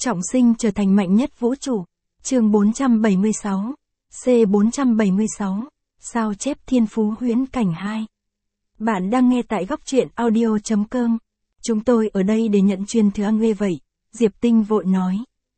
Trọng sinh trở thành mạnh nhất vũ trụ. Chương 476. C476. Sao chép thiên phú huyễn cảnh 2. Bạn đang nghe tại góc truyện audio.com. Chúng tôi ở đây để nhận truyền thừa nghe vậy. Diệp Tinh vội nói.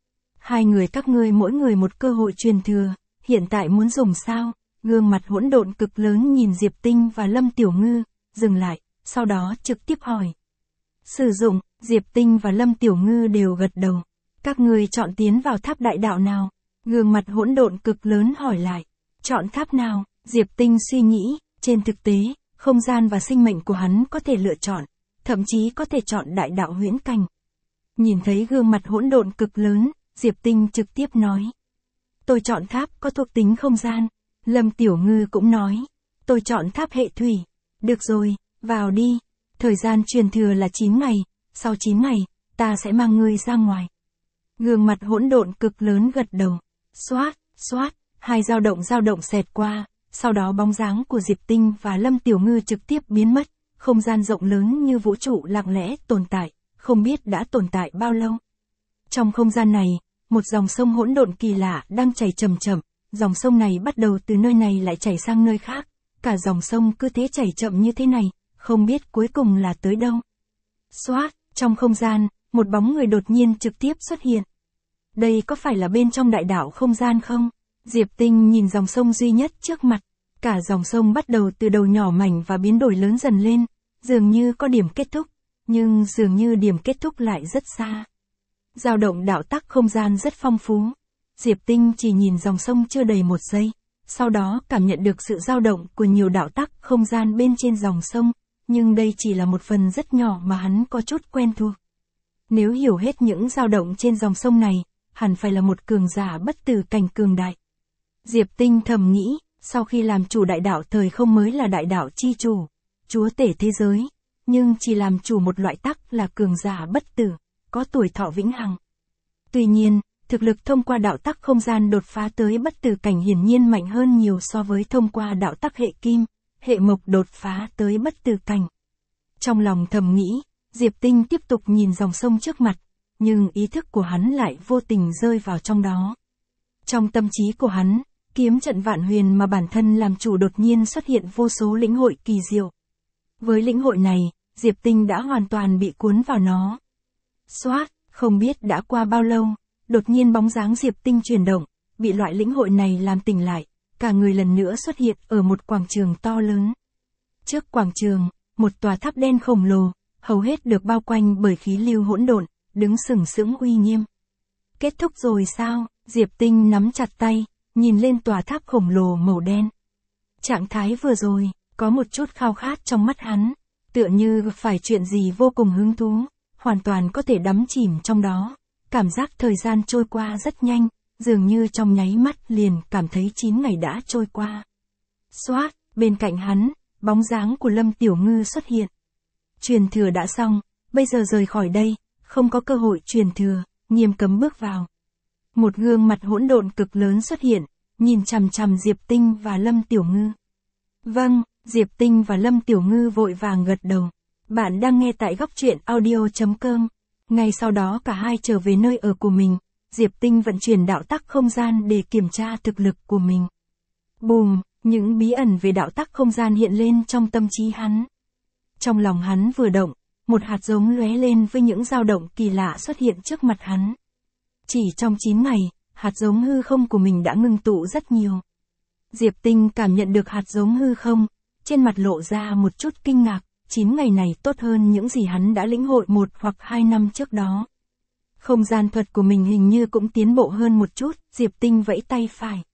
Hai người các ngươi mỗi người một cơ hội truyền thừa, hiện tại muốn dùng sao? Gương mặt hỗn độn cực lớn nhìn Diệp Tinh và Lâm Tiểu Ngư, dừng lại, sau đó trực tiếp hỏi. Sử dụng, Diệp Tinh và Lâm Tiểu Ngư đều gật đầu. Các ngươi chọn tiến vào tháp đại đạo nào? Gương mặt hỗn độn cực lớn hỏi lại. Chọn tháp nào? Diệp Tinh suy nghĩ, trên thực tế, không gian và sinh mệnh của hắn có thể lựa chọn, thậm chí có thể chọn đại đạo huyễn cảnh. Nhìn thấy gương mặt hỗn độn cực lớn, Diệp Tinh trực tiếp nói. Tôi chọn tháp có thuộc tính không gian. Lâm Tiểu Ngư cũng nói. Tôi chọn tháp hệ thủy. Được rồi, vào đi. Thời gian truyền thừa là 9 ngày, sau 9 ngày, ta sẽ mang ngươi ra ngoài. Gương mặt hỗn độn cực lớn gật đầu. Xoát, xoát, hai dao động xẹt qua, sau đó bóng dáng của Diệp Tinh và Lâm Tiểu Ngư trực tiếp biến mất, không gian rộng lớn như vũ trụ lặng lẽ tồn tại, không biết đã tồn tại bao lâu. Trong không gian này, một dòng sông hỗn độn kỳ lạ đang chảy chậm chậm, dòng sông này bắt đầu từ nơi này lại chảy sang nơi khác, cả dòng sông cứ thế chảy chậm như thế này, không biết cuối cùng là tới đâu. Xoát, trong không gian, một bóng người đột nhiên trực tiếp xuất hiện. Đây có phải là bên trong đại đạo không gian không? Diệp Tinh nhìn dòng sông duy nhất trước mặt, cả dòng sông bắt đầu từ đầu nhỏ mảnh và biến đổi lớn dần lên, dường như có điểm kết thúc, nhưng dường như điểm kết thúc lại rất xa. Dao động đạo tắc không gian rất phong phú. Diệp Tinh chỉ nhìn dòng sông chưa đầy một giây, sau đó cảm nhận được sự dao động của nhiều đạo tắc không gian bên trên dòng sông, nhưng đây chỉ là một phần rất nhỏ mà hắn có chút quen thuộc. Nếu hiểu hết những dao động trên dòng sông này, hẳn phải là một cường giả bất tử cảnh cường đại. Diệp Tinh thầm nghĩ, sau khi làm chủ đại đạo thời không mới là đại đạo chi chủ, chúa tể thế giới, nhưng chỉ làm chủ một loại tắc là cường giả bất tử, có tuổi thọ vĩnh hằng. Tuy nhiên, thực lực thông qua đạo tắc không gian đột phá tới bất tử cảnh hiển nhiên mạnh hơn nhiều so với thông qua đạo tắc hệ kim, hệ mộc đột phá tới bất tử cảnh. Trong lòng thầm nghĩ, Diệp Tinh tiếp tục nhìn dòng sông trước mặt, nhưng ý thức của hắn lại vô tình rơi vào trong đó. Trong tâm trí của hắn, kiếm trận vạn huyền mà bản thân làm chủ đột nhiên xuất hiện vô số lĩnh hội kỳ diệu. Với lĩnh hội này, Diệp Tinh đã hoàn toàn bị cuốn vào nó. Xoát, không biết đã qua bao lâu, đột nhiên bóng dáng Diệp Tinh chuyển động, bị loại lĩnh hội này làm tỉnh lại, cả người lần nữa xuất hiện ở một quảng trường to lớn. Trước quảng trường, một tòa tháp đen khổng lồ, hầu hết được bao quanh bởi khí lưu hỗn độn, đứng sừng sững uy nghiêm. Kết thúc rồi sao? Diệp Tinh nắm chặt tay, nhìn lên tòa tháp khổng lồ màu đen. Trạng thái vừa rồi, có một chút khao khát trong mắt hắn, tựa như gặp phải chuyện gì vô cùng hứng thú, hoàn toàn có thể đắm chìm trong đó. Cảm giác thời gian trôi qua rất nhanh, dường như trong nháy mắt liền cảm thấy 9 ngày đã trôi qua. Xoát, bên cạnh hắn, bóng dáng của Lâm Tiểu Ngư xuất hiện. Truyền thừa đã xong, bây giờ rời khỏi đây, không có cơ hội truyền thừa, nghiêm cấm bước vào. Một gương mặt hỗn độn cực lớn xuất hiện, nhìn chằm chằm Diệp Tinh và Lâm Tiểu Ngư. Vâng, Diệp Tinh và Lâm Tiểu Ngư vội vàng gật đầu. Bạn đang nghe tại góc truyện audio.com. Ngay sau đó cả hai trở về nơi ở của mình, Diệp Tinh vận chuyển đạo tắc không gian để kiểm tra thực lực của mình. Bùm, những bí ẩn về đạo tắc không gian hiện lên trong tâm trí hắn. Trong lòng hắn vừa động, một hạt giống lóe lên với những dao động kỳ lạ xuất hiện trước mặt hắn. Chỉ trong 9 ngày, hạt giống hư không của mình đã ngưng tụ rất nhiều. Diệp Tinh cảm nhận được hạt giống hư không, trên mặt lộ ra một chút kinh ngạc, 9 ngày này tốt hơn những gì hắn đã lĩnh hội 1 hoặc 2 năm trước đó. Không gian thuật của mình hình như cũng tiến bộ hơn một chút, Diệp Tinh vẫy tay phải.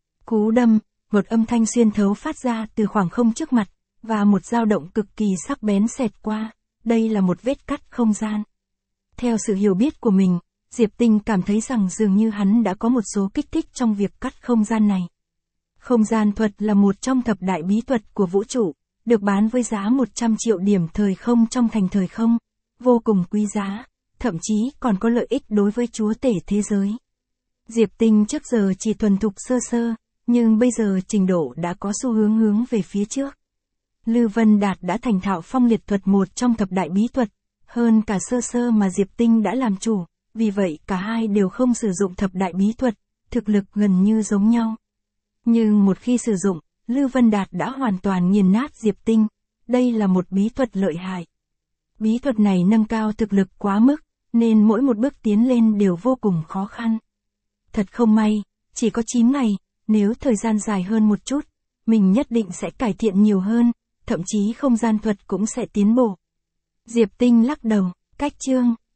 Cú đâm, một âm thanh xuyên thấu phát ra từ khoảng không trước mặt, và một dao động cực kỳ sắc bén xẹt qua, đây là một vết cắt không gian. Theo sự hiểu biết của mình, Diệp Tinh cảm thấy rằng dường như hắn đã có một số kích thích trong việc cắt không gian này. Không gian thuật là một trong thập đại bí thuật của vũ trụ, được bán với giá 100 triệu điểm thời không trong thành thời không, vô cùng quý giá, thậm chí còn có lợi ích đối với chúa tể thế giới. Diệp Tinh trước giờ chỉ thuần thục sơ sơ, nhưng bây giờ trình độ đã có xu hướng về phía trước. Lư Vân Đạt đã thành thạo phong liệt thuật một trong thập đại bí thuật, hơn cả sơ sơ mà Diệp Tinh đã làm chủ, vì vậy cả hai đều không sử dụng thập đại bí thuật, thực lực gần như giống nhau. Nhưng một khi sử dụng, Lưu Vân Đạt đã hoàn toàn nghiền nát Diệp Tinh, đây là một bí thuật lợi hại. Bí thuật này nâng cao thực lực quá mức, nên mỗi một bước tiến lên đều vô cùng khó khăn. Thật không may, chỉ có 9 ngày, nếu thời gian dài hơn một chút, mình nhất định sẽ cải thiện nhiều hơn, thậm chí không gian thuật cũng sẽ tiến bộ. Diệp Tinh lắc đầu, cách chương